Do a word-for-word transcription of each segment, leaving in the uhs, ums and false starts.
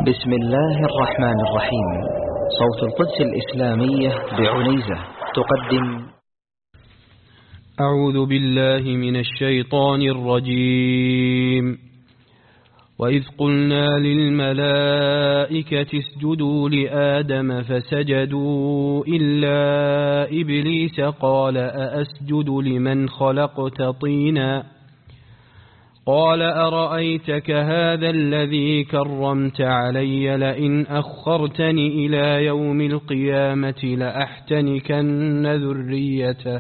بسم الله الرحمن الرحيم. صوت القدس الإسلامية بعنيزة تقدم. أعوذ بالله من الشيطان الرجيم. وإذ قلنا للملائكة اسجدوا لآدم فسجدوا إلا إبليس قال أأسجد لمن خلقت طينا قال أرأيتك هذا الذي كرمت علي لئن أخرتني إلى يوم القيامة لأحتنكن ذريته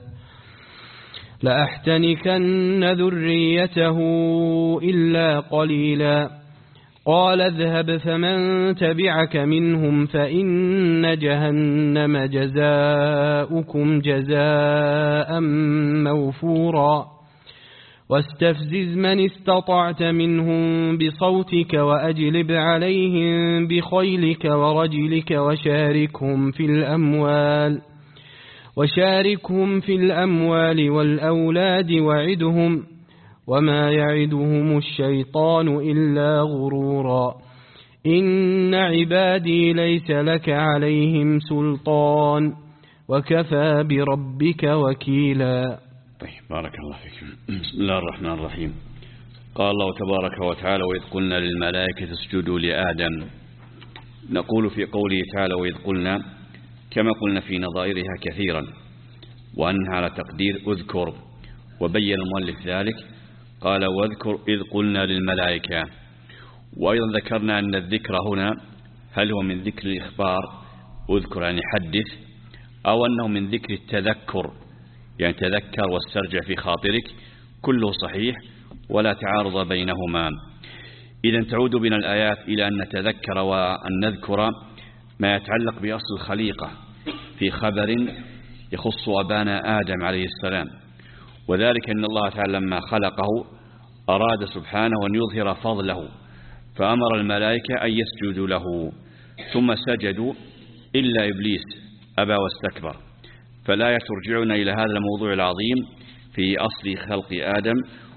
لأحتنكن ذريته إلا قليلا قال اذهب فمن تبعك منهم فإن جهنم جزاؤكم جزاء موفورا واستفزز من استطعت منهم بصوتك وأجلب عليهم بخيلك ورجلك وشاركهم في الأموال وشاركهم في الأموال والأولاد وعدهم وما يعدهم الشيطان إلا غرورا إن عبادي ليس لك عليهم سلطان وكفى بربك وكيلا. طيب، بارك الله فيكم. بسم الله الرحمن الرحيم. قال الله تبارك وتعالى: وإذ قلنا للملائكة اسجدوا لآدم. نقول في قوله تعالى وإذ قلنا كما قلنا في نظائرها كثيرا، وأنها على تقدير اذكر، وبين المؤلف ذلك قال واذكر إذ قلنا للملائكة. وأيضا ذكرنا أن الذكر هنا هل هو من ذكر الإخبار اذكر يعني حدث، أو أنه من ذكر التذكر يعني تذكر واسترجع في خاطرك، كله صحيح ولا تعارض بينهما. إذا تعود بنا الآيات إلى أن نتذكر وأن نذكر ما يتعلق بأصل الخليقة في خبر يخص أبانا آدم عليه السلام، وذلك أن الله تعالى لما خلقه أراد سبحانه أن يظهر فضله فأمر الملائكة أن يسجدوا له، ثم سجدوا إلا إبليس أبى واستكبر. فلا ترجعنا إلى هذا الموضوع العظيم في أصل خلق آدم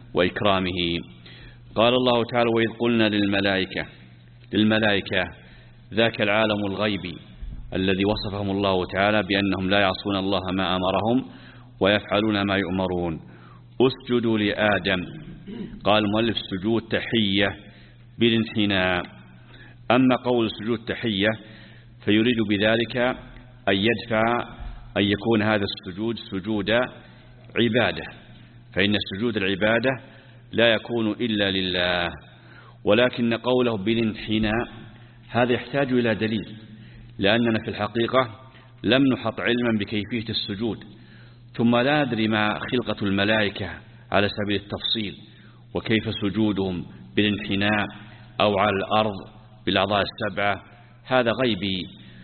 وإكرامه. قال الله تعالى وإذ قلنا للملائكة للملائكة ذاك العالم الغيبي الذي وصفهم الله تعالى بأنهم لا يعصون الله ما أمرهم ويفعلون ما يؤمرون. اسجدوا لآدم. قال المؤلف سجود تحية بالانحناء. أما قول سجود تحية فيريد بذلك أن يدفع أن يكون هذا السجود سجود عبادة، فإن سجود العبادة لا يكون إلا لله، ولكن قوله بالانحناء هذا يحتاج إلى دليل، لأننا في الحقيقة لم نحط علما بكيفية السجود، ثم لا ندري ما خلقة الملائكة على سبيل التفصيل وكيف سجودهم بالانحناء أو على الأرض بالأعضاء السبعة، هذا غيبي.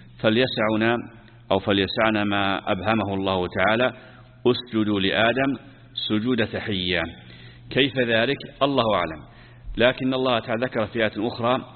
فليسعنا أو فليسعنا ما أبهمه الله تعالى اسجدوا لآدم سجود تحية. كيف ذلك؟ الله أعلم، لكن الله تعالى ذكر في آية أخرى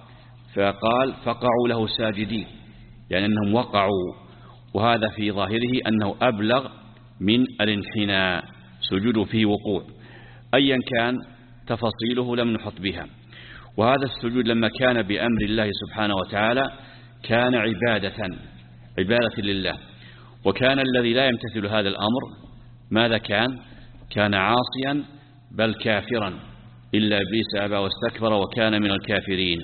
فقال فقعوا له ساجدين، يعني أنهم وقعوا، وهذا في ظاهره أنه أبلغ من الانحناء، سجود فيه وقوع. أيا كان تفاصيله لم نحط بها. وهذا السجود لما كان بأمر الله سبحانه وتعالى كان عبادة عبادة لله، وكان الذي لا يمتثل هذا الأمر ماذا كان؟ كان عاصيا بل كافرا، إلا إبليس أبى واستكبر وكان من الكافرين.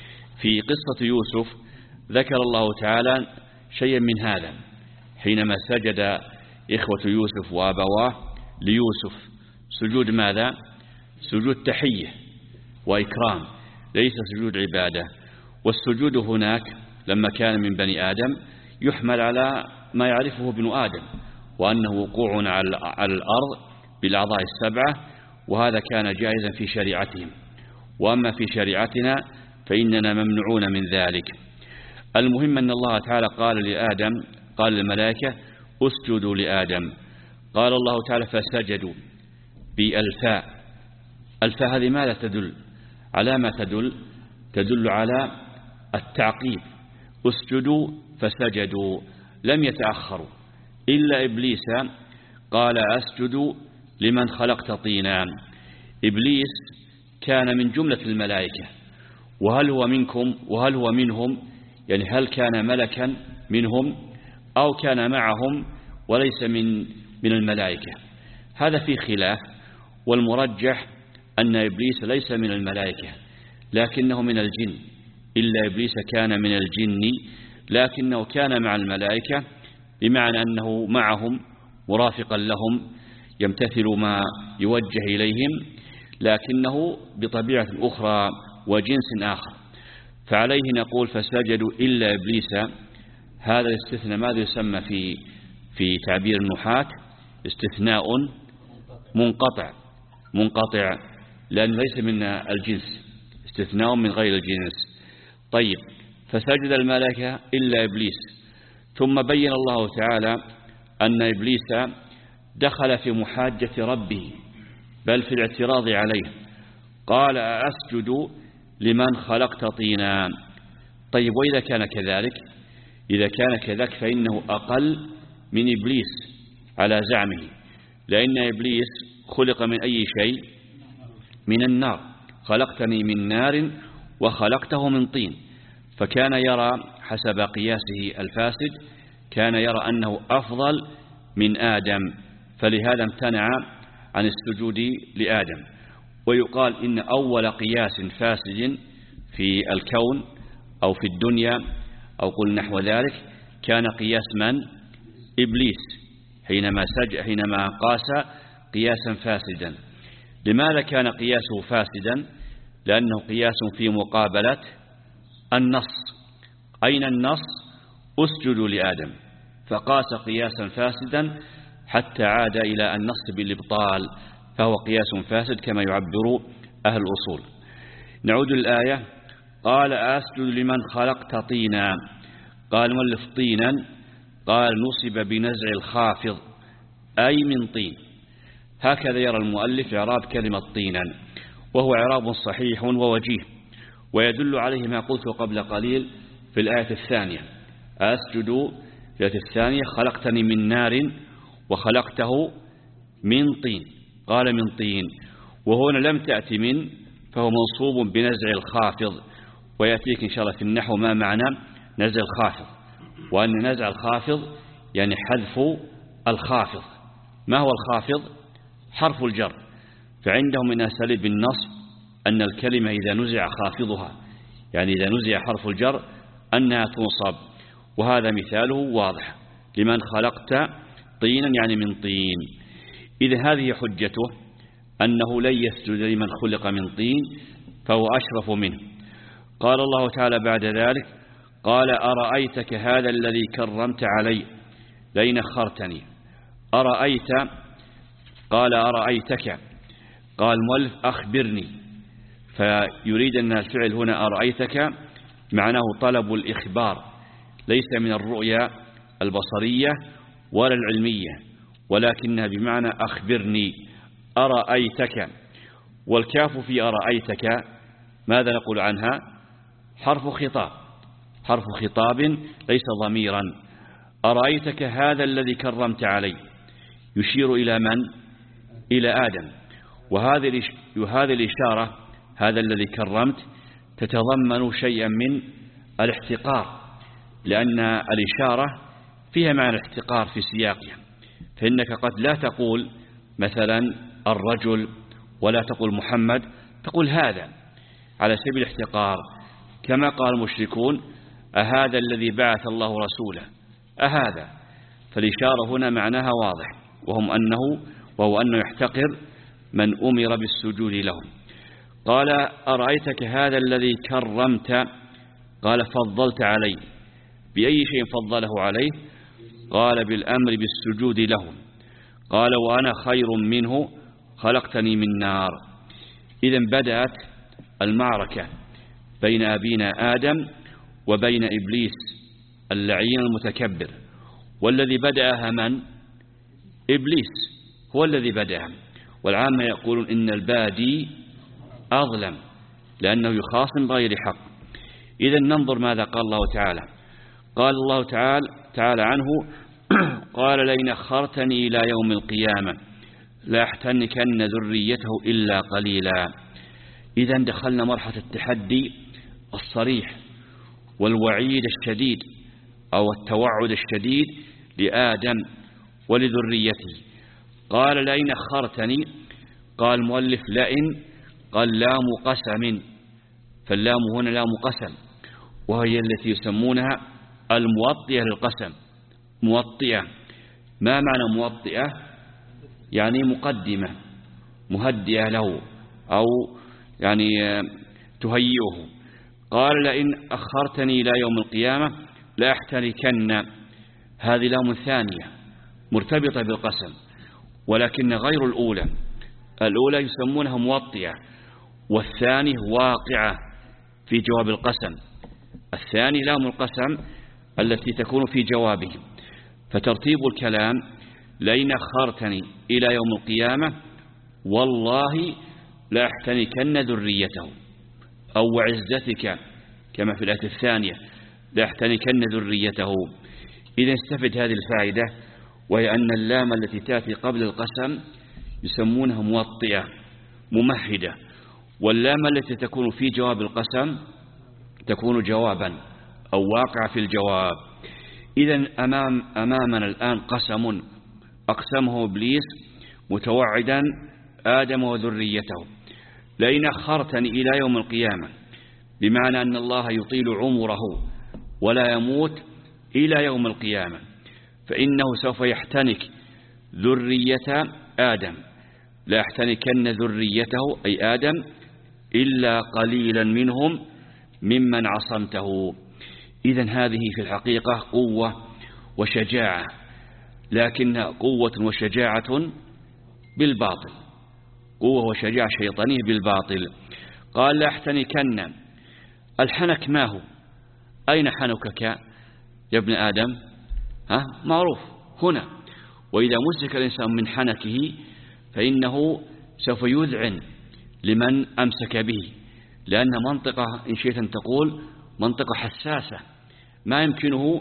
في قصة يوسف ذكر الله تعالى شيئا من هذا حينما سجد إخوة يوسف وأبواه ليوسف سجود ماذا؟ سجود تحية وإكرام، ليس سجود عبادة. والسجود هناك لما كان من بني آدم يحمل على ما يعرفه ابن آدم، وأنه وقوع على الأرض بالأعضاء السبعة، وهذا كان جائزا في شريعتهم، وأما في شريعتنا فإننا ممنوعون من ذلك. المهم أن الله تعالى قال لآدم قال للملائكة اسجدوا لآدم. قال الله تعالى فسجدوا بالفاء. الفاء هذه ماذا تدل؟ على ما تدل؟ تدل على التعقيب. اسجدوا فسجدوا، لم يتأخروا. إلا إبليس قال أسجد لمن خلقت طينا. إبليس كان من جملة الملائكة، وهل هو منكم وهل هو منهم، يعني هل كان ملكا منهم أو كان معهم وليس من من الملائكة. هذا في خلاف، والمرجح أن إبليس ليس من الملائكة لكنه من الجن، إلا إبليس كان من الجن لكنه كان مع الملائكة، بمعنى أنه معهم مرافقا لهم يمتثل ما يوجه إليهم، لكنه بطبيعة أخرى وجنس آخر. فعليه نقول فسجدوا إلا إبليس. هذا الاستثناء ماذا يسمى في في تعبير النحاة؟ استثناء منقطع منقطع لأن ليس من الجنس، استثناء من غير الجنس. طيب، فسجد الملائكة إلا إبليس. ثم بين الله تعالى أن إبليس دخل في محاجة ربه، بل في الاعتراض عليه، قال أسجد لمن خلقت طينا. طيب، وإذا كان كذلك إذا كان كذلك فإنه أقل من إبليس على زعمه، لأن إبليس خلق من أي شيء؟ من النار، خلقتني من نار وخلقته من طين. فكان يرى حسب قياسه الفاسد كان يرى أنه أفضل من آدم، فلهذا امتنع عن السجود لآدم. ويقال إن أول قياس فاسد في الكون أو في الدنيا أو قل نحو ذلك كان قياس من؟ إبليس، حينما سج حينما قاس قياسا فاسدا. لماذا كان قياسه فاسدا؟ لأنه قياس في مقابلة النص. أين النص؟ اسجدوا لآدم، فقاس قياسا فاسدا حتى عاد إلى النص بالإبطال، فهو قياس فاسد كما يعبر أهل الأصول. نعود للآية. قال أسجد لمن خلقت طينا. قال مؤلف طينا، قال نصب بنزع الخافض أي من طين. هكذا يرى المؤلف إعراب كلمة طينا، وهو إعراب صحيح ووجيه، ويدل عليه ما قلت قبل قليل في الآية الثانية. أسجد في الآية الثانية خلقتني من نار وخلقته من طين، قال من طين، وهنا لم تأتي من، فهو منصوب بنزع الخافض. ويأتيك إن شاء الله في النحو ما معنى نزع الخافض، وأن نزع الخافض يعني حذف الخافض. ما هو الخافض؟ حرف الجر. فعندهم من أساليب النصب أن الكلمة إذا نزع خافضها، يعني إذا نزع حرف الجر، أنها تنصب، وهذا مثاله واضح. لمن خلقت طينا يعني من طين. إذا هذه حجته أنه لن يسجد لمن خلق من طين، فهو أشرف منه. قال الله تعالى بعد ذلك: قال أرأيتك هذا الذي كرمت علي لئن أخرتني. أرأيت، قال أرأيتك، قال مؤلف أخبرني، فيريد أن الفعل هنا أرأيتك معناه طلب الإخبار، ليس من الرؤيا البصرية ولا العلمية، ولكنها بمعنى أخبرني. أرأيتك، والكاف في أرأيتك ماذا نقول عنها؟ حرف خطاب، حرف خطاب ليس ضميرا. أرأيتك هذا الذي كرمت علي يشير إلى من؟ إلى آدم. وهذه وهذه الإشارة هذا الذي كرمت تتضمن شيئا من الاحتقار، لأن الإشارة فيها معنى الاحتقار في سياقها. فإنك قد لا تقول مثلا الرجل ولا تقول محمد، تقول هذا على سبيل الاحتقار، كما قال المشركون: أهذا الذي بعث الله رسوله، أهذا. فالإشارة هنا معناها واضح، وهم أنه وهو أنه يحتقر من أمر بالسجود لهم. قال أرأيتك هذا الذي كرمت، قال فضلت عليه. بأي شيء فضله عليه؟ قال بالأمر بالسجود لهم. قال وأنا خير منه خلقتني من نار. إذن بدأت المعركة بين أبينا آدم وبين إبليس اللعين المتكبر، والذي بدأها من؟ إبليس هو الذي بدأها. والعامة يقولون إن البادي أظلم، لأنه يخاصم بغير حق. إذن ننظر ماذا قال الله تعالى. قال الله تعالى, تعالى عنه: قال لئن أخرتني إلى يوم القيامة لأحتنكن ذريته إلا قليلا. إذن دخلنا مرحلة التحدي الصريح والوعيد الشديد أو التوعد الشديد لآدم ولذريته. قال لئن أخرتني، قال المؤلف لئن، قال لام قسم، فاللام هنا لام قسم، وهي التي يسمونها الموطئة للقسم. موطئة، ما معنى موطئة؟ يعني مقدمة مهدئة له أو يعني تهيئه. قال لئن أخرتني إلى يوم القيامة لأحتركن، هذه لام ثانية مرتبطة بالقسم، ولكن غير الأولى. الأولى يسمونها موطئة، والثاني واقعة في جواب القسم. الثاني لام القسم التي تكون في جوابه. فترتيب الكلام لئن أخرتني إلى يوم القيامة والله لأحتنكن ذريته، أو وعزتك كما في الآية الثانية لأحتنكن ذريته. إذا استفد هذه الفائدة، وهي أن اللام التي تأتي قبل القسم يسمونها موطئة ممهدة، واللام التي تكون في جواب القسم تكون جوابا أو واقع في الجواب. إذن أمام أمامنا الآن قسم أقسمه إبليس متوعدا آدم وذريته. لئن أخرتني إلى يوم القيامة، بمعنى أن الله يطيل عمره ولا يموت إلى يوم القيامة، فإنه سوف يحتنك ذرية آدم. لا يحتنكن ذريته أي آدم إلا قليلا منهم ممن عصمته. إذن هذه في الحقيقة قوة وشجاعة، لكنها قوة وشجاعة بالباطل، قوة وشجاعة شيطانية بالباطل. قال لا احتنكن. الحنك ما هو؟ أين حنكك يا ابن آدم؟ ها؟ معروف هنا. وإذا مسك الإنسان من حنكه فإنه سوف يذعن لمن أمسك به، لأن منطقة إن شئت أن تقول منطقة حساسة ما يمكنه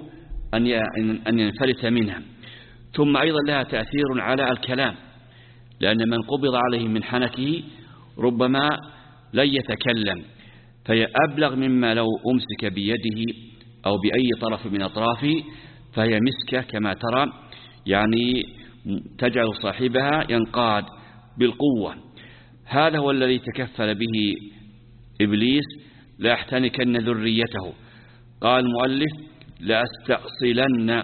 أن ينفلت منها. ثم أيضا لها تأثير على الكلام، لأن من قبض عليه من حنكه ربما لن يتكلم، فهي أبلغ مما لو أمسك بيده أو بأي طرف من أطرافه، فهي مسكة كما ترى، يعني تجعل صاحبها ينقاد بالقوة. هذا هو الذي تكفل به إبليس لا يحتنكن ذريته. قال المؤلف لأستأصلن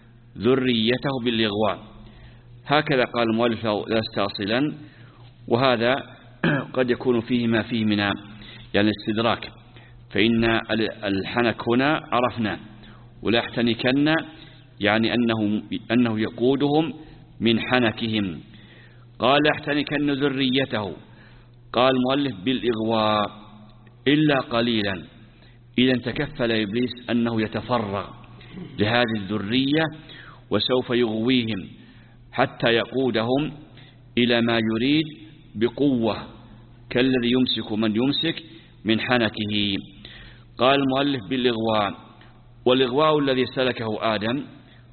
ذريته بالإغواء، هكذا قال المؤلف لأستأصلن، وهذا قد يكون فيه ما فيه من يعني استدراك، فإن الحنك هنا عرفنا، ولا يحتنكن يعني أنه, أنه يقودهم من حنكهم. قال يحتنكن ذريته، قال المؤلف بالإغواء إلا قليلا. إذا تكفل إبليس أنه يتفرغ لهذه الذرية وسوف يغويهم حتى يقودهم إلى ما يريد بقوة، كالذي يمسك من يمسك من حنكه. قال المؤلف بالإغواء، والإغواء الذي سلكه آدم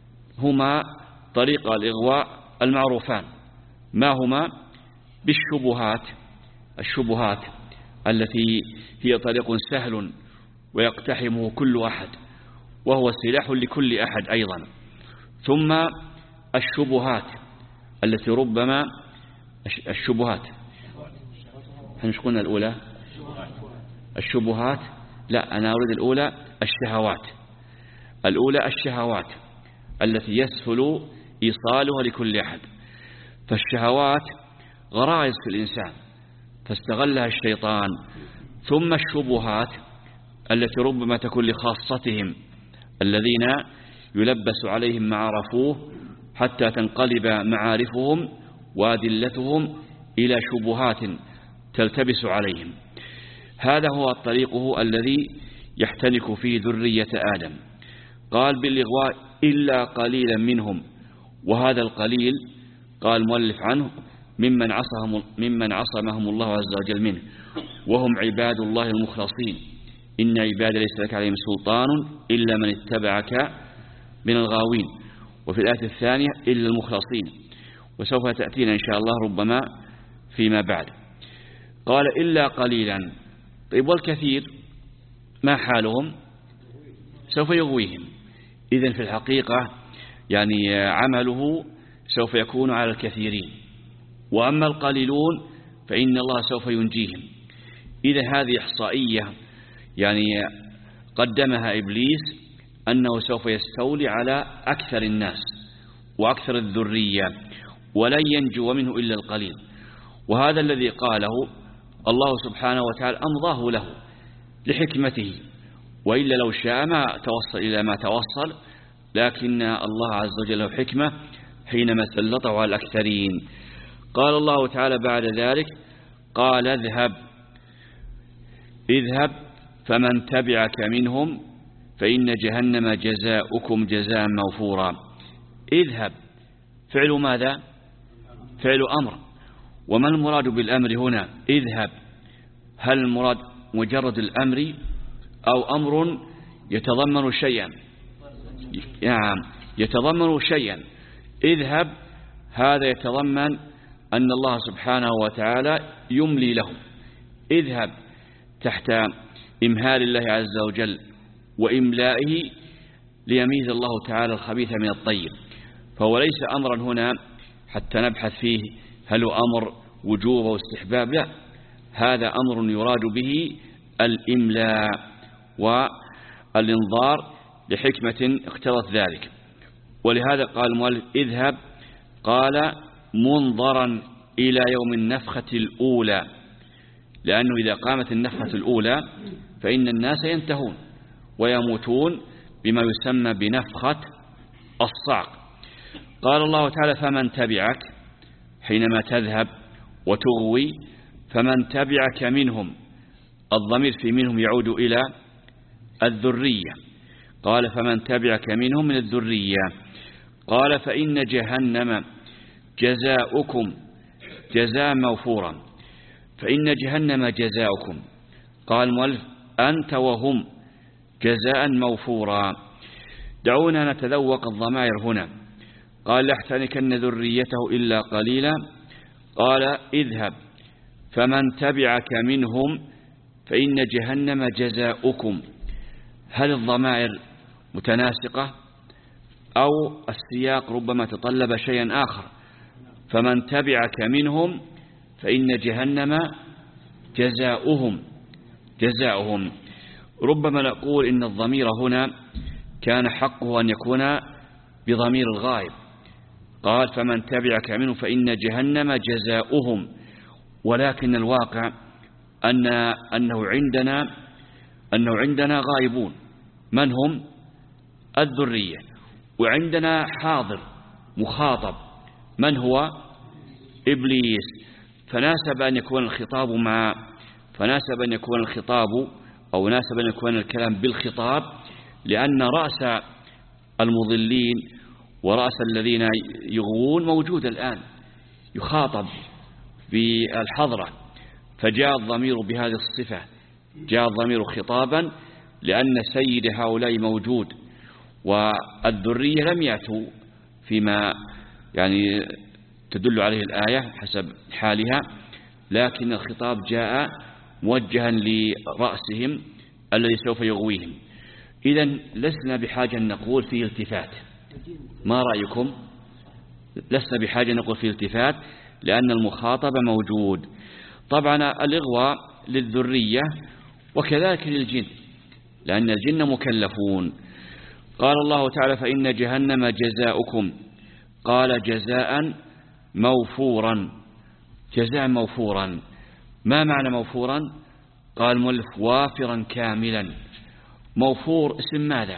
هما طريق الإغواء المعروفان، ما هما؟ بالشبهات، الشبهات التي هي طريق سهل ويقتحمه كل أحد، وهو سلاح لكل أحد أيضا. ثم الشبهات التي ربما الشبهات مش قلنا الأولى الشبهات؟ لا، أنا أريد الأولى الشهوات. الأولى الشهوات التي يسهل إيصالها لكل أحد. فالشهوات غرائز في الإنسان فاستغلها الشيطان. ثم الشبهات التي ربما تكون لخاصتهم الذين يلبس عليهم ما عرفوه حتى تنقلب معارفهم وأدلتهم إلى شبهات تلتبس عليهم. هذا هو طريقه الذي يحتنك فيه ذرية آدم. قال بالإغواء إلا قليلا منهم، وهذا القليل قال المؤلف عنه ممن عصمهم, ممن عصمهم الله عز وجل منه، وهم عباد الله المخلصين. إن عباد ليس لك عليهم سلطان إلا من اتبعك من الغاوين. وفي الآية الثانية إلا المخلصين، وسوف تأتينا إن شاء الله ربما فيما بعد. قال إلا قليلا. طيب والكثير؟ ما حالهم؟ سوف يغويهم. إذن في الحقيقة يعني عمله سوف يكون على الكثيرين، وأما القليلون فإن الله سوف ينجيهم. إذا هذه إحصائية يعني قدمها إبليس أنه سوف يستولي على أكثر الناس وأكثر الذرية، ولن ينجو منه إلا القليل. وهذا الذي قاله الله سبحانه وتعالى أمضاه له لحكمته، وإلا لو شاء ما توصل إلى ما توصل، لكن الله عز وجل له حكمة حينما سلطه على الأكثرين. قال الله تعالى بعد ذلك: قال اذهب اذهب فمن تبعك منهم فإن جهنم جزاؤكم جزاء موفورا. اذهب فعل ماذا؟ فعل أمر. وما المراد بالأمر هنا؟ اذهب، هل المراد مجرد الأمر أو أمر يتضمن شيئا؟ نعم، يتضمن شيئا. اذهب هذا يتضمن أن الله سبحانه وتعالى يملي له. اذهب تحت إمهال الله عز وجل وإملائه ليميز الله تعالى الخبيث من الطيب. فهو ليس أمرا هنا حتى نبحث فيه هل هو أمر وجوب واستحباب، لا، هذا أمر يراد به الإملاء والإنظار لحكمة اقتضت ذلك. ولهذا قال المؤلف اذهب، قال منظرا إلى يوم النفخة الأولى، لأنه إذا قامت النفخة الأولى فإن الناس ينتهون ويموتون بما يسمى بنفخة الصعق. قال الله تعالى: فمن تبعك، حينما تذهب وتغوي فمن تبعك منهم، الضمير في منهم يعود إلى الذرية. قال: فمن تبعك منهم من الذرية. قال: فإن جهنم جزاؤكم جزاء موفورا. فإن جهنم جزاؤكم، قال المؤلف: أنت وهم جزاء موفورا. دعونا نتذوق الضمائر هنا. قال: لا يحتنكن ذريته إلا قليلا. قال: اذهب فمن تبعك منهم فإن جهنم جزاؤكم. هل الضمائر متناسقة أو السياق ربما تطلب شيئا آخر؟ فمن تبعك منهم فإن جهنم جزاؤهم جزاؤهم. ربما نقول إن الضمير هنا كان حقه أن يكون بضمير الغائب. قال: فمن تبعك منهم فإن جهنم جزاؤهم، ولكن الواقع أن أنه عندنا أنه عندنا غائبون، من هم؟ الذرية، وعندنا حاضر مخاطب، من هو؟ إبليس. فناسب أن يكون الخطاب مع فناسب أن يكون الخطاب أو ناسب أن يكون الكلام بالخطاب، لأن رأس المضلين ورأس الذين يغوون موجود الآن يخاطب بالحضرة، فجاء الضمير بهذه الصفة، جاء الضمير خطابا لأن سيد هؤلاء موجود، والذرية لم يأتوا فيما يعني تدل عليه الآية حسب حالها، لكن الخطاب جاء موجها لرأسهم الذي سوف يغويهم. إذن لسنا بحاجة أن نقول فيه التفات. ما رأيكم؟ لسنا بحاجة أن نقول فيه التفات لأن المخاطب موجود. طبعا الإغواء للذرية وكذلك للجن، لأن الجن مكلفون. قال الله تعالى: فإن جهنم جزاؤكم. قال: جزاء موفورا. جزاء موفورا، ما معنى موفورا؟ قال المؤلف: وافرا كاملا. موفور اسم ماذا؟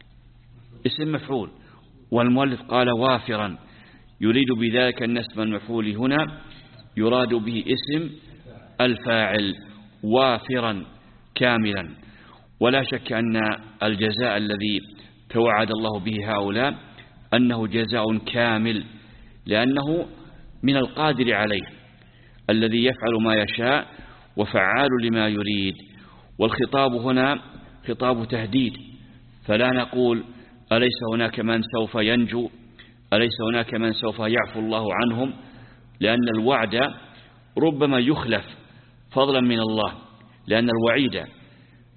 اسم مفعول، والمؤلف قال وافرا، يريد بذلك أن اسم المفعول هنا يراد به اسم الفاعل، وافرا كاملا. ولا شك أن الجزاء الذي توعد الله به هؤلاء أنه جزاء كامل، لأنه من القادر عليه الذي يفعل ما يشاء وفعال لما يريد. والخطاب هنا خطاب تهديد، فلا نقول أليس هناك من سوف ينجو، أليس هناك من سوف يعفو الله عنهم، لأن الوعد ربما يخلف فضلا من الله، لأن الوعيد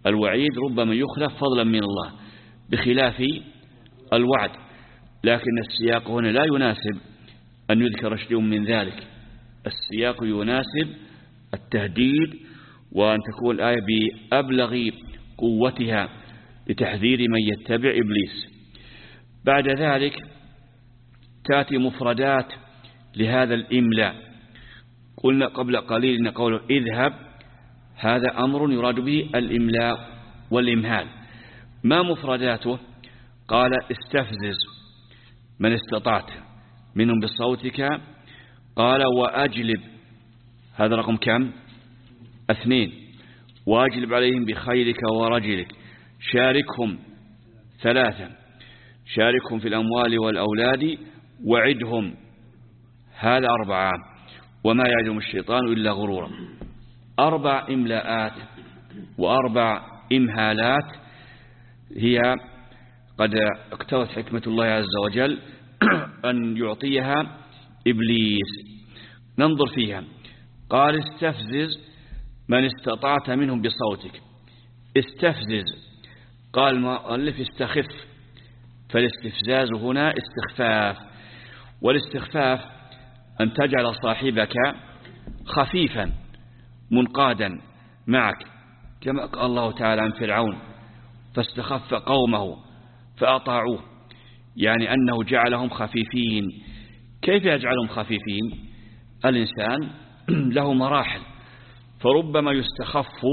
الوعيد ربما يخلف فضلا من الله بخلاف الوعد، لكن السياق هنا لا يناسب أن يذكر شيء من ذلك. السياق يناسب التهديد، وأن تكون الآية بأبلغ قوتها لتحذير من يتبع إبليس. بعد ذلك تأتي مفردات لهذا الإملاء. قلنا قبل قليل أن قوله اذهب هذا أمر يراد به الإملاء والإمهال. ما مفرداته؟ قال استفزز من استطعت منهم بصوتك، قال وأجلب، هذا رقم كم؟ اثنين، وأجلب عليهم بخيلك ورجلك، شاركهم ثلاثة، شاركهم في الأموال والأولاد، وعدهم، هذا أربعة، وما يعدهم الشيطان إلا غرورا. أربع إملاءات وأربع إمهالات هي قد اقتضت حكمة الله عز وجل أن يعطيها إبليس. ننظر فيها. قال استفزز من استطعت منهم بصوتك. استفزز، قال المؤلف استخف، فالاستفزاز هنا استخفاف، والاستخفاف أن تجعل صاحبك خفيفا منقادا معك، كما قال الله تعالى عن فرعون فاستخف قومه فأطاعوه، يعني أنه جعلهم خفيفين. كيف يجعلهم خفيفين؟ الإنسان له مراحل، فربما يستخف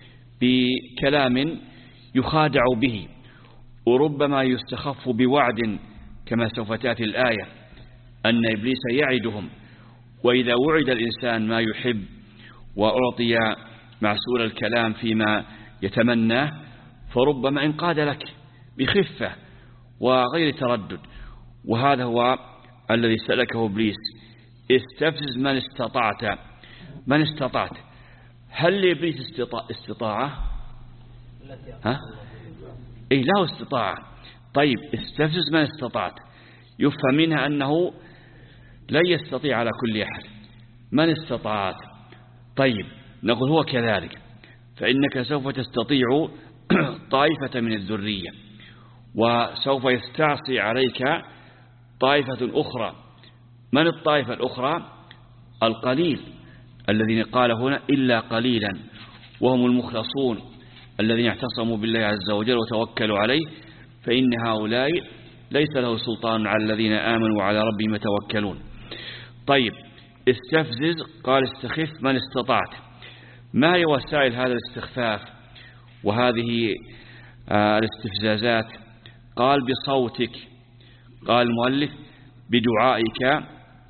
بكلام يخادع به، وربما يستخف بوعد كما سوف تأتي الآية أن إبليس يعدهم، وإذا وعد الإنسان ما يحب وأعطي معسول الكلام فيما يتمناه فربما انقاد لك بخفة وغير تردد، وهذا هو الذي سلكه إبليس. استفزز من استطعت. من استطعت، هل لإبليس استطاعة؟ ها؟ إيه، له استطاعة. طيب استفزز من استطعت، يفهم منها أنه لا يستطيع على كل أحد. من استطعت، طيب نقول هو كذلك، فإنك سوف تستطيع طائفة من الذرية، وسوف يستعصي عليك طائفة أخرى. من الطائفة الأخرى؟ القليل الذين قال هنا إلا قليلا، وهم المخلصون الذين اعتصموا بالله عز وجل وتوكلوا عليه، فإن هؤلاء ليس له سلطان على الذين آمنوا وعلى ربهم يتوكلون. طيب استفزز، قال استخف من استطعت. ما هي وسائل هذا الاستخفاف وهذه آه الاستفزازات؟ قال بصوتك. قال المؤلف بدعائك.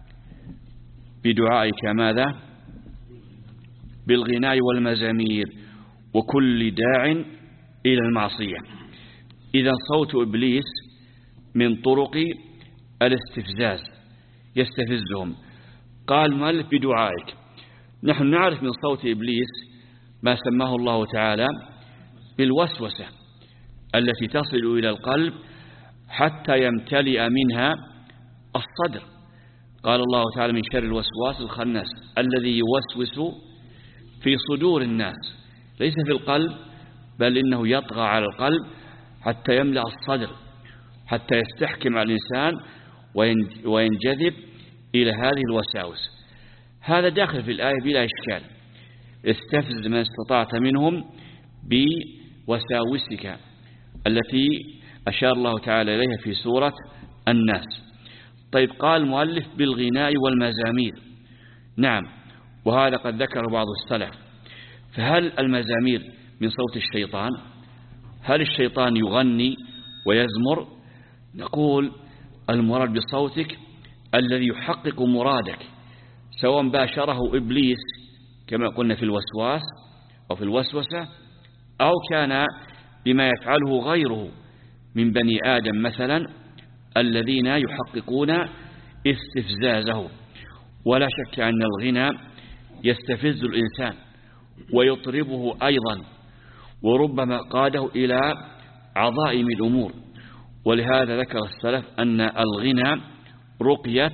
بدعائك ماذا؟ بالغناء والمزامير وكل داع إلى المعصية. إذا صوت إبليس من طرق الاستفزاز يستفزهم. قال المؤلف بدعائك. نحن نعرف من صوت إبليس ما سماه الله تعالى بالوسوسة التي تصل إلى القلب حتى يمتلئ منها الصدر. قال الله تعالى من شر الوسواس الخناس الذي يوسوس في صدور الناس، ليس في القلب، بل إنه يطغى على القلب حتى يملأ الصدر، حتى يستحكم على الإنسان وينجذب إلى هذه الوساوس. هذا داخل في الآية بلا إشكال. استفزز من استطعت منهم بوساوسك التي أشار الله تعالى إليها في سورة الناس. طيب قال المؤلف بالغناء والمزامير. نعم، وهذا قد ذكر بعض السلف. فهل المزامير من صوت الشيطان؟ هل الشيطان يغني ويزمر؟ نقول المراد بصوتك الذي يحقق مرادك، سواء باشره إبليس كما قلنا في الوسواس أو في الوسوسة، أو كان بما يفعله غيره من بني آدم مثلا الذين يحققون استفزازه. ولا شك أن الغنى يستفز الإنسان ويطربه أيضا، وربما قاده إلى عظائم الأمور. ولهذا ذكر السلف أن الغنى رقية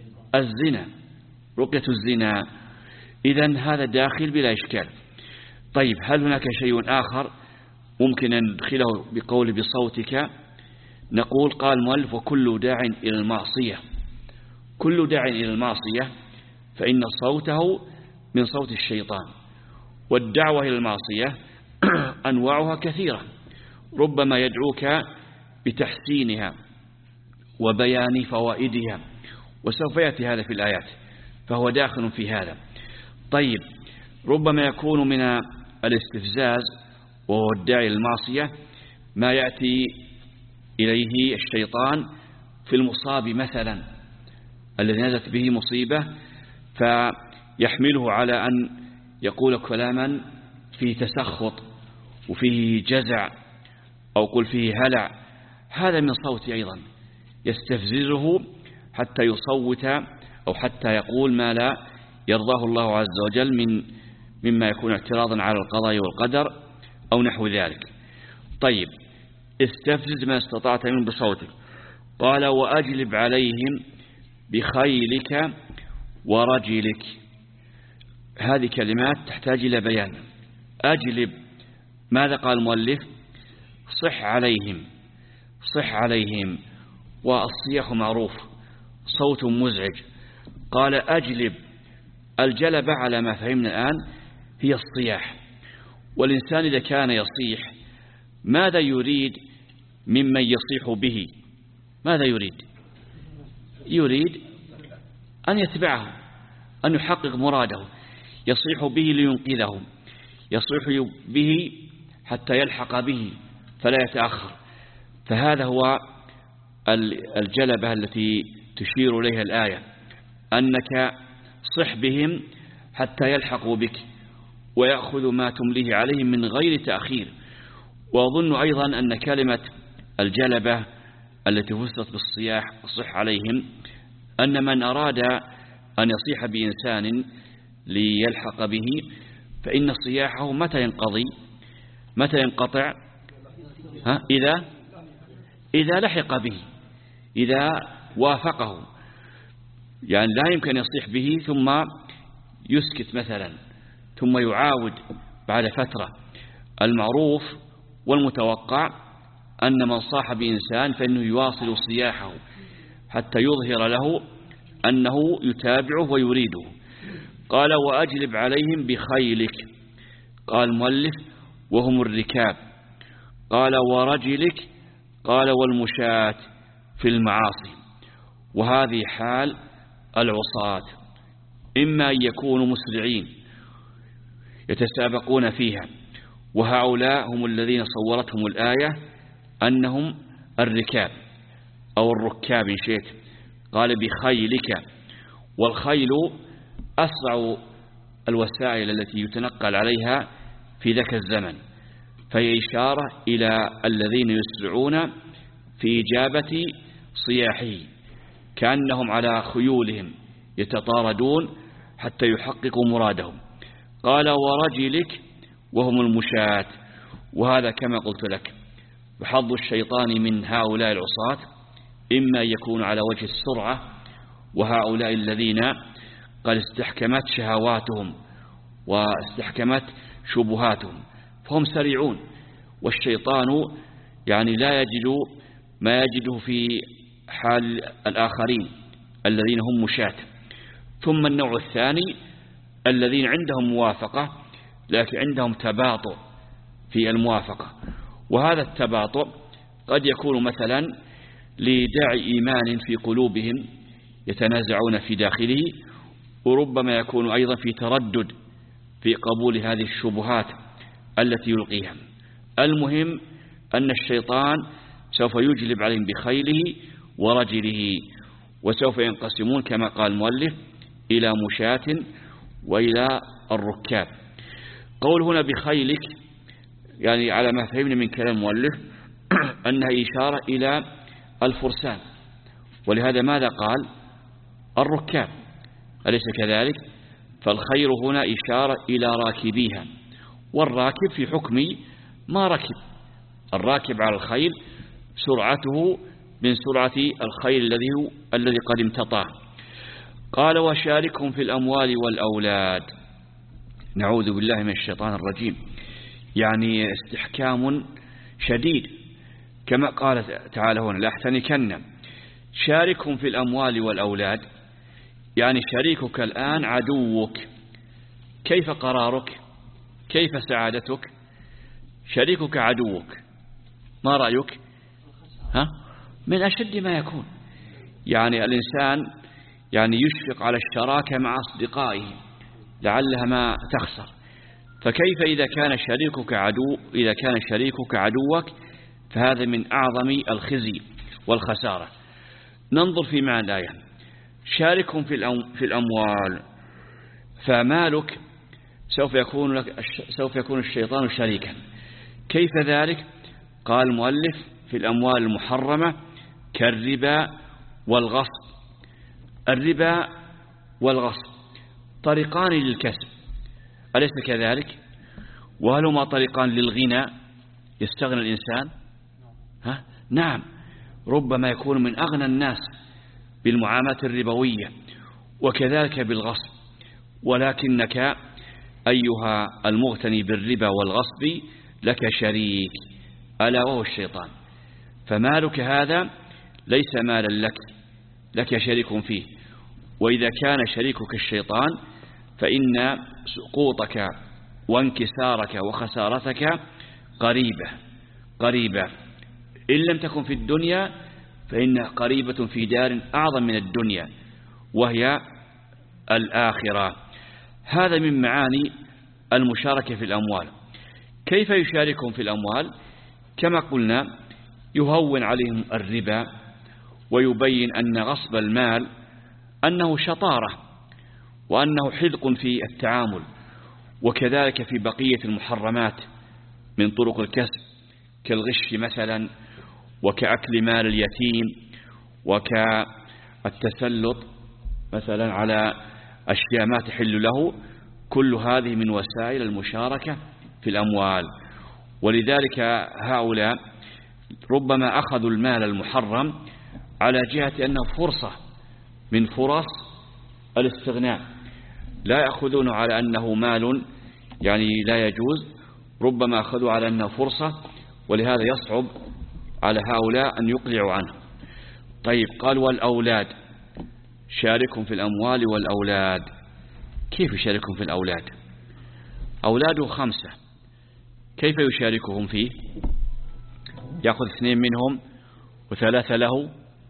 الزنا، رقية الزنا. إذن هذا داخل بلا إشكال. طيب هل هناك شيء آخر ممكن أن ندخله بقول بصوتك؟ نقول قال المؤلف وكل داع إلى المعصية، كل داع إلى المعصية فإن صوته من صوت الشيطان، والدعوة إلى المعصية أنواعها كثيرة، ربما يدعوك بتحسينها وبيان فوائدها، وسوف يأتي هذا في الآيات، فهو داخل في هذا. طيب ربما يكون من الاستفزاز وهو الداعي للمعصية ما يأتي إليه الشيطان في المصاب مثلا الذي نزلت به مصيبة، فيحمله على أن يقول كلاما فيه تسخط وفيه جزع أو قل فيه هلع، هذا من صوت أيضا يستفززه حتى يصوت أو حتى يقول ما لا يرضاه الله عز وجل من مما يكون اعتراضا على القضاء والقدر أو نحو ذلك. طيب استفزز ما استطعت من بصوتك. قال وأجلب عليهم بخيلك ورجلك، هذه كلمات تحتاج إلى بيان. أجلب، ماذا قال المؤلف؟ صح عليهم، صح عليهم، والصياح معروف صوت مزعج. قال أجلب، الجلبة على ما فهمنا الآن هي الصياح، والإنسان إذا كان يصيح ماذا يريد ممن يصيح به؟ ماذا يريد؟ يريد أن يتبعه، أن يحقق مراده، يصيح به لينقذه، يصيح به حتى يلحق به فلا يتأخر. فهذا هو الجلبة التي تشير إليها الآية، أنك صح بهم حتى يلحقوا بك ويأخذ ما تمليه عليهم من غير تأخير. وأظن أيضا أن كلمة الجلبة التي فسرت بالصياح صح عليهم أن من أراد أن يصيح بإنسان ليلحق به فإن صياحه متى ينقضي؟ متى ينقطع؟ ها؟ إذا إذا لحق به، إذا وافقه، يعني لا يمكن يصيح به ثم يسكت مثلا ثم يعاود بعد فترة. المعروف والمتوقع أن من صاح بإنسان فإنه يواصل صياحه حتى يظهر له أنه يتابعه ويريده. قال وأجلب عليهم بخيلك، قال المؤلف وهم الركاب. قال ورجلك، قال والمشاة في المعاصي، وهذه حال العصاة، إما أن يكونوا مسرعين يتسابقون فيها، وهؤلاء هم الذين صورتهم الآية أنهم الركاب أو الركاب إن شئت. قال بخيلك، والخيل أسرع الوسائل التي يتنقل عليها في ذاك الزمن، فهي إشارة إلى الذين يسرعون في إجابة صياحه كأنهم على خيولهم يتطاردون حتى يحققوا مرادهم. قال ورجلك وهم المشاة، وهذا كما قلت لك وحظ الشيطان من هؤلاء العصاة إما يكون على وجه السرعة، وهؤلاء الذين قد استحكمت شهواتهم واستحكمت شبهاتهم فهم سريعون، والشيطان يعني لا يجد ما يجده في حال الآخرين الذين هم مشاة. ثم النوع الثاني الذين عندهم موافقة لكن عندهم تباطؤ في الموافقة، وهذا التباطؤ قد يكون مثلا لداعي إيمان في قلوبهم يتنازعون في داخله، وربما يكون أيضا في تردد في قبول هذه الشبهات التي يلقيها. المهم أن الشيطان سوف يجلب عليهم بخيله ورجله، وسوف ينقسمون كما قال المؤلف إلى مشاة وإلى الركاب. قول هنا بخيلك يعني على ما فهمنا من كلام المؤلف أنها إشارة إلى الفرسان، ولهذا ماذا قال؟ الركاب، أليس كذلك؟ فالخير هنا إشارة إلى راكبيها، والراكب في حكم ما ركب، الراكب على الخيل سرعته من سرعة الخيل الذي الذي قد امتطاه. قال وشاركهم في الأموال والأولاد، نعوذ بالله من الشيطان الرجيم، يعني استحكام شديد كما قال تعالى هنا لاحتنكن. شاركهم في الأموال والأولاد، يعني شريكك الآن عدوك، كيف قرارك؟ كيف سعادتك؟ شريكك عدوك، ما رأيك؟ ها؟ من أشد ما يكون، يعني الإنسان يعني يشفق على الشراكة مع أصدقائه لعلها ما تخسر، فكيف إذا كان شريكك عدو إذا كان شريكك عدوك فهذا من أعظم الخزي والخسارة. ننظر في معنى الآية، شاركهم في في الأموال، فمالك سوف يكون لك سوف يكون الشيطان شريكا. كيف ذلك؟ قال المؤلف في الأموال المحرمة كالربا والغصب. الربا والغصب طريقان للكسب، أليس كذلك؟ وهل هما طريقان للغنى يستغنى الإنسان؟ ها؟ نعم، ربما يكون من أغنى الناس بالمعاملات الربوية وكذلك بالغصب، ولكنك أيها المغتني بالربا والغصب لك شريك ألا وهو الشيطان، فمالك هذا ليس مالا لك، لك شريك فيه. وإذا كان شريكك الشيطان فإن سقوطك وانكسارك وخسارتك قريبة قريبة، إن لم تكن في الدنيا فإنها قريبة في دار أعظم من الدنيا وهي الآخرة. هذا من معاني المشاركة في الأموال. كيف يشاركهم في الأموال؟ كما قلنا يهون عليهم الربا ويبين أن غصب المال أنه شطارة وأنه حذق في التعامل، وكذلك في بقية المحرمات من طرق الكسب كالغش مثلا، وكأكل مال اليتيم، وكالتسلط مثلا على أشياء ما تحل له. كل هذه من وسائل المشاركة في الأموال. ولذلك هؤلاء ربما أخذوا المال المحرم على جهة أنه فرصة من فرص الاستغناء، لا يأخذون على أنه مال يعني لا يجوز، ربما أخذوا على أنه فرصة، ولهذا يصعب على هؤلاء أن يقلعوا عنه. طيب، قال والأولاد شاركهم في الأموال والأولاد. كيف يشاركهم في الأولاد؟ أولاده خمسة، كيف يشاركهم فيه؟ يأخذ اثنين منهم وثلاثة له؟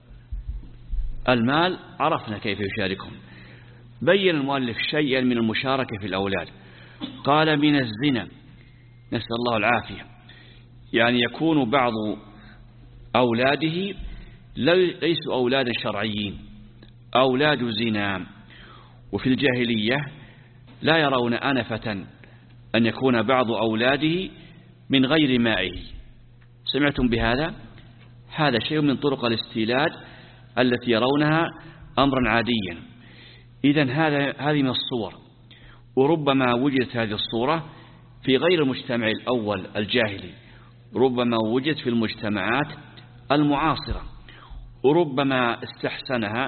المال عرفنا كيف يشاركهم. بين المؤلف شيئا من المشاركة في الأولاد، قال من الزنا، نسأل الله العافية، يعني يكون بعض أولاده ليسوا أولادا شرعيين، أولاد زنا. وفي الجاهلية لا يرون أنفة أن يكون بعض أولاده من غير مائه. سمعتم بهذا؟ هذا شيء من طرق الاستيلاد التي يرونها أمرا عاديا. إذن هذا هذه من الصور، وربما وجدت هذه الصورة في غير المجتمع الأول الجاهلي، ربما وجدت في المجتمعات المعاصرة، وربما استحسنها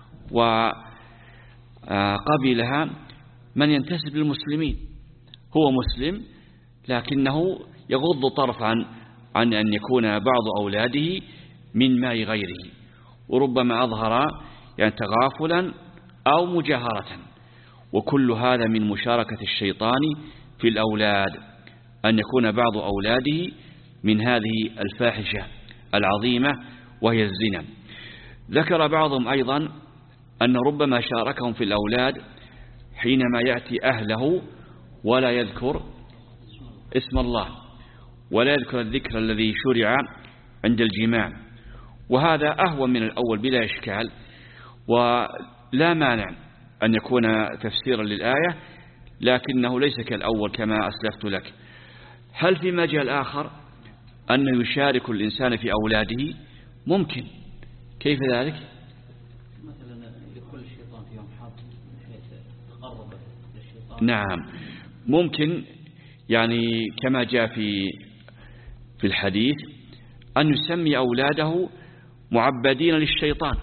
وقبلها من ينتسب للمسلمين، هو مسلم لكنه يغض طرفا عن أن يكون بعض أولاده من ماء غيره، وربما أظهر يعني تغافلا أو مجاهرة. وكل هذا من مشاركة الشيطان في الأولاد، أن يكون بعض أولاده من هذه الفاحشة العظيمة وهي الزنا. ذكر بعضهم أيضا أن ربما شاركهم في الأولاد حينما يأتي أهله ولا يذكر اسم الله، ولا يذكر الذكر الذي شرع عند الجماع، وهذا أهون من الأول بلا إشكال، ولا مانع أن يكون تفسيرا للآية، لكنه ليس كالأول كما أسلفت لك. هل في مجال آخر أن يشارك الإنسان في أولاده؟ ممكن. كيف ذلك؟ مثلا يدخل الشيطان في يوم حظ بحيث تقرب للشيطان. نعم، ممكن، يعني كما جاء في في الحديث أن يسمي أولاده معبدين للشيطان،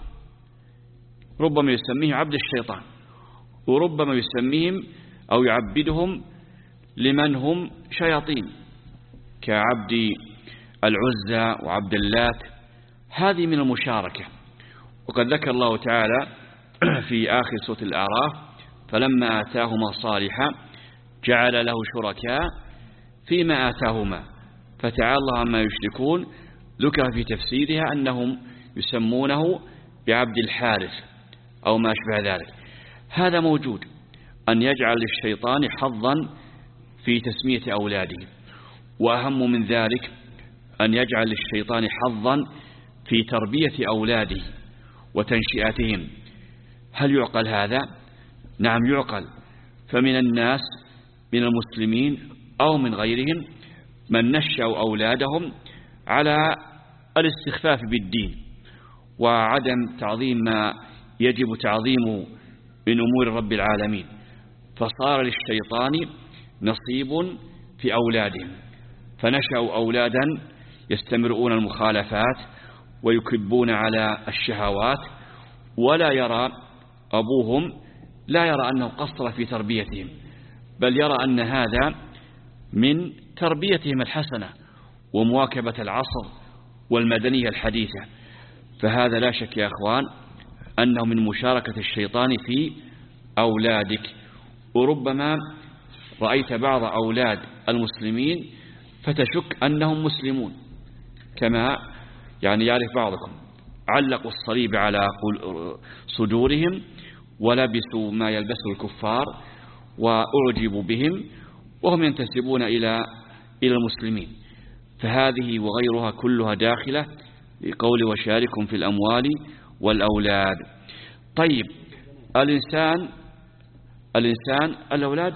ربما يسميه عبد الشيطان، وربما يسميهم أو يعبدهم لمن هم شياطين كعبد العزى وعبد اللات. هذه من المشاركة. وقد ذكر الله تعالى في آخر سورة الأعراف فلما آتاهما صالحا جعل له شركاء فيما آتاهما فتعالى الله عما يشركون. ذكر في تفسيرها أنهم يسمونه بعبد الحارث أو ما أشبه ذلك. هذا موجود، أن يجعل للشيطان حظا في تسمية أولاده، وأهم من ذلك أن يجعل للشيطان حظا في تربية أولاده وتنشئتهم. هل يعقل هذا؟ نعم يعقل. فمن الناس من المسلمين أو من غيرهم من نشأوا أولادهم على الاستخفاف بالدين وعدم تعظيم ما يجب تعظيمه من أمور رب العالمين، فصار للشيطان نصيب في أولادهم، فنشأوا أولادا يستمرؤون المخالفات ويكبون على الشهوات، ولا يرى أبوهم لا يرى أنه قصر في تربيتهم، بل يرى أن هذا من تربيتهم الحسنة ومواكبة العصر والمدنية الحديثة. فهذا لا شك يا أخوان أنه من مشاركة الشيطان في أولادك. وربما رأيت بعض أولاد المسلمين فتشك أنهم مسلمون، كما يعني يعرف بعضكم علقوا الصليب على صدورهم ولبسوا ما يلبسه الكفار وأعجبوا بهم وهم ينتسبون إلى إلى المسلمين. فهذه وغيرها كلها داخلة لقول وشاركهم في الأموال والأولاد. طيب الإنسان الإنسان الأولاد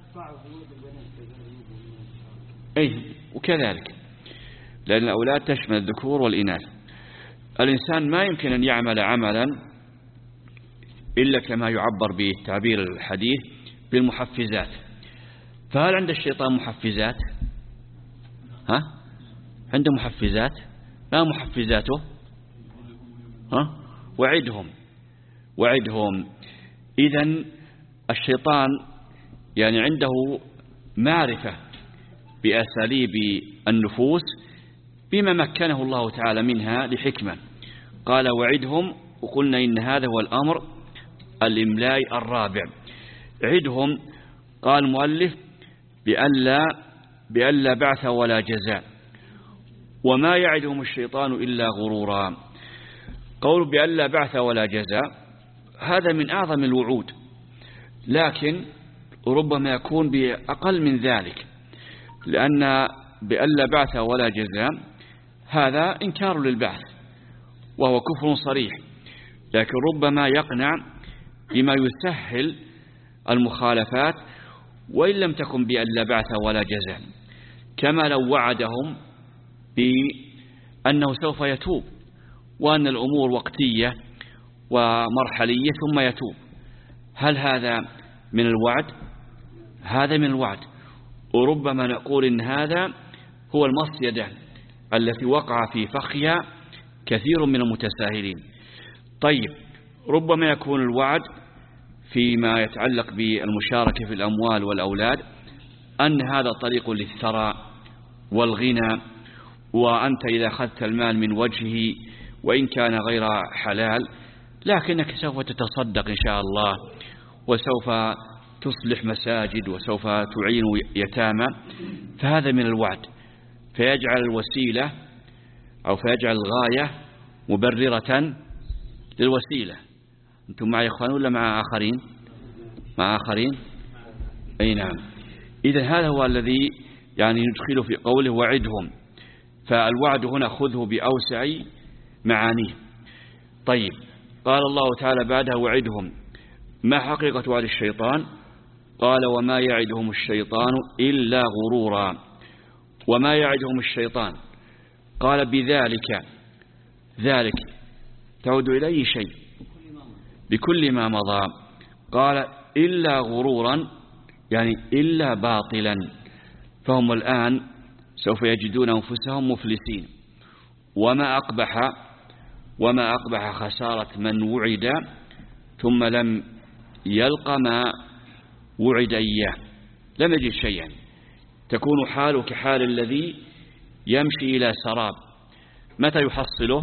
أي وكذلك، لأن الأولاد تشمل الذكور والإناث. الإنسان ما يمكن أن يعمل عملا إلا كما يعبر بالتعبير الحديث بالمحفزات. فهل عند الشيطان محفزات؟ ها؟ عنده محفزات؟ ما محفزاته؟ ها؟ وعدهم وعدهم. إذن الشيطان يعني عنده معرفة بأساليب النفوس بما مكنه الله تعالى منها لحكمة. قال وعدهم، وقلنا إن هذا هو الأمر الإملاء الرابع. عدهم قال المؤلف بألا بألا بعث ولا جزاء، وما يعدهم الشيطان إلا غرورا. قول بألا بعث ولا جزاء هذا من أعظم الوعود، لكن ربما يكون بأقل من ذلك، لأن بألا بعث ولا جزاء هذا إنكار للبعث وهو كفر صريح، لكن ربما يقنع بما يسهل المخالفات وإن لم تكن بألا بعث ولا جزاء، كما لو وعدهم بأنه سوف يتوب وأن الأمور وقتية ومرحلية ثم يتوب. هل هذا من الوعد؟ هذا من الوعد. وربما نقول إن هذا هو المصيدة التي وقع في فخها كثير من المتساهلين. طيب ربما يكون الوعد فيما يتعلق بالمشاركة في الأموال والأولاد أن هذا طريق للثراء والغنى، وأنت إذا أخذت المال من وجهه وإن كان غير حلال لكنك سوف تتصدق إن شاء الله، وسوف تصلح مساجد، وسوف تعين يتامى. فهذا من الوعد، فيجعل الوسيلة أو فيجعل الغاية مبررة للوسيلة. أنتم معي يا إخوان ولا مع آخرين؟ مع آخرين؟ أي نعم. إذن هذا هو الذي يعني ندخل في قوله وعدهم. فالوعد هنا خذه بأوسع معانيه. طيب قال الله تعالى بعدها وعدهم. ما حقيقة وعد الشيطان؟ قال وما يعدهم الشيطان إلا غرورا. وما يعدهم الشيطان قال بذلك، ذلك تعود إلى أي شيء بكل ما مضى. قال إلا غرورا يعني إلا باطلا، فهم الآن سوف يجدون أنفسهم مفلسين. وما أقبح وما أقبح خسارة من وعد ثم لم يلقى ما وعد إياه، لم يجد شيئا. تكون حاله كحال الذي يمشي إلى سراب، متى يحصله؟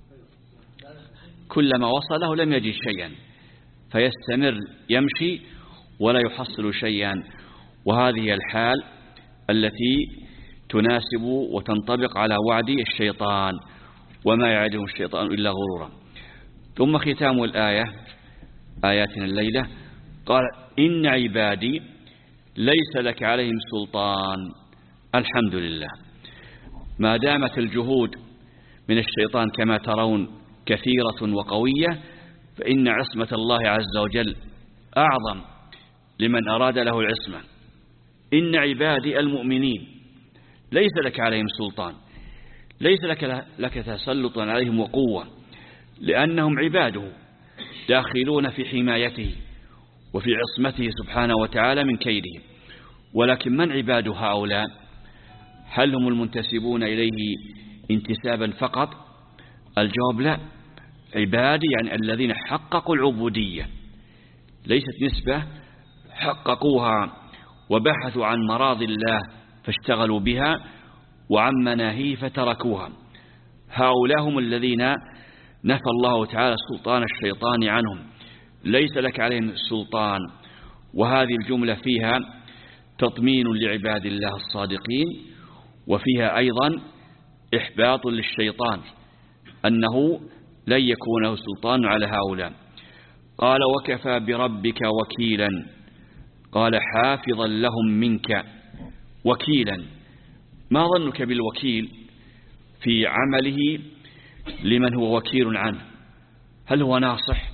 كلما وصله لم يجد شيئا، فيستمر يمشي ولا يحصل شيئا. وهذه الحال التي تناسب وتنطبق على وعد الشيطان، وما يعده الشيطان إلا غرورا. ثم ختام الآية آياتنا الليلة قال: إن عبادي ليس لك عليهم سلطان. الحمد لله، ما دامت الجهود من الشيطان كما ترون كثيرة وقوية، فإن عصمة الله عز وجل أعظم لمن أراد له العصمة. إن عبادي المؤمنين ليس لك عليهم سلطان، ليس لك, لك تسلط عليهم وقوة، لأنهم عباده داخلون في حمايته وفي عصمته سبحانه وتعالى من كيده. ولكن من عباد هؤلاء؟ هل هم المنتسبون إليه انتسابا فقط؟ الجواب لا. عبادي يعني الذين حققوا العبودية، ليست نسبة، حققوها وبحثوا عن مراض الله فاشتغلوا بها، وعن مناهيه فتركوها. هؤلاء هم الذين نفى الله تعالى سلطان الشيطان عنهم، ليس لك عليهم السلطان. وهذه الجملة فيها تطمين لعباد الله الصادقين، وفيها أيضا إحباط للشيطان أنه لن يكون له سلطان على هؤلاء. قال: وكفى بربك وكيلا. قال: حافظا لهم منك وكيلا. ما ظنك بالوكيل في عمله لمن هو وكيل عنه؟ هل هو ناصح؟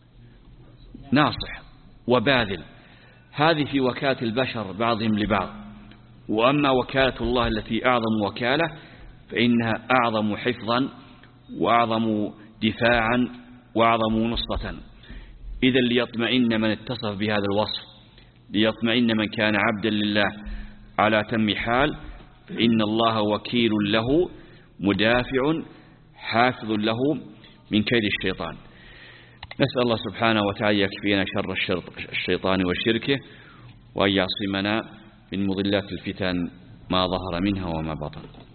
ناصح وباذل، هذه في وكالة البشر بعضهم لبعض. وأما وكالة الله التي أعظم وكالة فإنها أعظم حفظا وأعظم دفاعا وأعظم نصرة. إذا ليطمئن من اتصف بهذا الوصف، ليطمئن من كان عبدا لله على تم حال، فإن الله وكيل له مدافع حافظ له من كيد الشيطان. نسأل الله سبحانه وتعالى يكفينا شر الشيطان وشركه، وأن يعصمنا من مضلات الفتن ما ظهر منها وما بطن.